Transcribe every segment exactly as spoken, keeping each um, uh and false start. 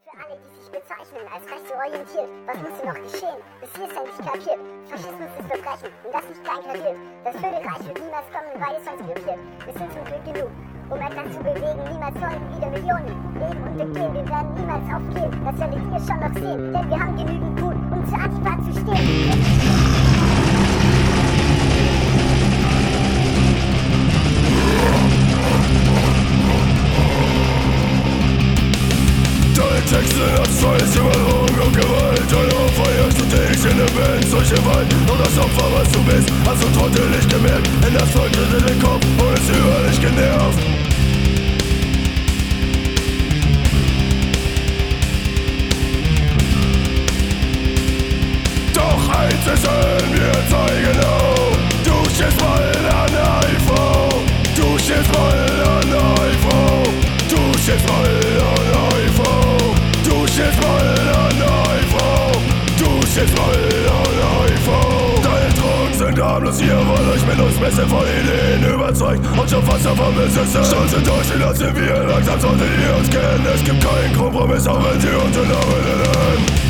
Für alle, die sich bezeichnen als rechtsorientiert, was musste noch geschehen, bis ihr es endlich kapiert? Faschismus ist Verbrechen und das nicht klein gradiert. Das Völkerreich wird niemals kommen, weil es uns blockiert. Wir sind zum Glück genug, um etwas zu bewegen. Niemals sollen wieder Millionen leben und begehen. Wir werden niemals aufgeben, das werdet ihr schon noch sehen. Denn wir haben genügend Mut, um zur Antifa zu stehen. Texte abseits über Drogen und Gewalt. Ein Opfer jagst du dich in der Welt, solche Gewalt. Und das Opfer, was du bist, hast du Trottel nicht gemerkt. Denn das Volk tritt in den Kopf und ist über dich genervt. Doch eins ist schön, wir zeigen auf. Du stehst mal an eine Frau. Du stehst mal an eine Frau. Du stehst mal an eine Frau. Du stehst mal an eine Frau. Du stehst mal an eine Frau. Deine Drogen sind harmlos, ihr wollt euch mit uns messen, von Ideen überzeugt und schon fast davon besitzen. Stolz in Deutschland sind wir, langsam solltet ihr uns kennen. Es gibt keinen Kompromiss, auch wenn sie uns in Namen nennen.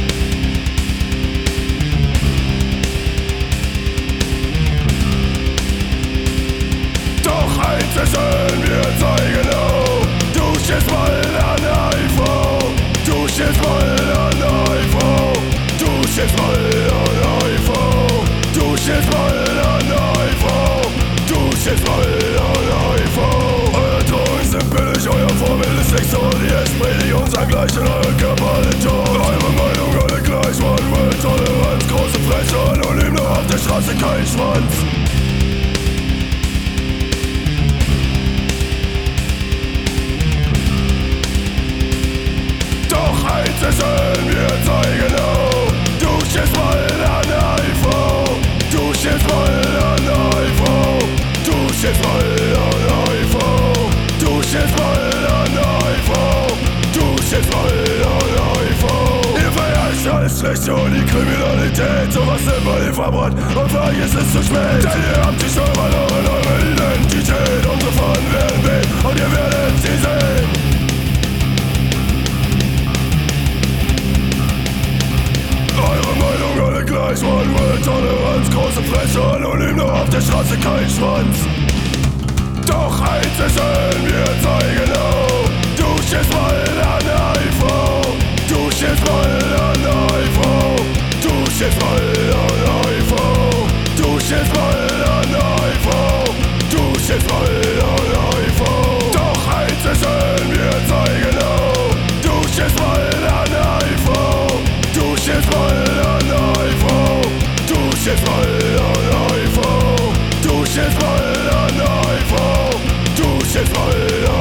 Doch eins ist schön, wir zeigen auf. Du stehst mal an eine Frau. Du stehst mal an eine Frau. Du stehst mal an eine Frau. Du stehst mal an eine Frau. Du stehst mal an eine Frau. Eure Drogen sind billig, euer Vorbild ist nicht so. Und jetzt predigt uns an gleich in euren Körper den Tod. Eure Meinung alle gleich, One World, Toleranz, große Fläche, anonym, nur auf der Straße kein Schwanz. Eins ist schön, wir zeigen auf. Du stehst mal an eine Frau. Du stehst mal an eine Frau. Du stehst mal an eine Frau. Du stehst mal an eine Frau. Du stehst mal an eine Frau. Ihr verherrscht alles Schlechte und die Kriminalität. Sowas nimmt man ihr verbrannt und für euch ist es zu spät. Denn ihr habt die schon verloren, eure Identität. Unsere Fahnen werden wehen und ihr werdet sie sehen. Eure Meinung alle gleich, One World, Toleranz, große Fläche, anonym, nur auf der Straße kein Schwanz. Doch eins ist schön, wir zeigen auf. Du stehst mal an eine Frau. Du stehst mal an eine Frau. Du stehst mal an eine Frau. Du stehst mal an eine Frau. Du stehst mal an eine Frau. Doch eins ist schön, wir zeigen auf. Du stehst mal an eine Frau. Du stehst mal an eine Frau. Du stehst mal an eine Frau. Du stehst mal an eine Frau. Du stehst mal an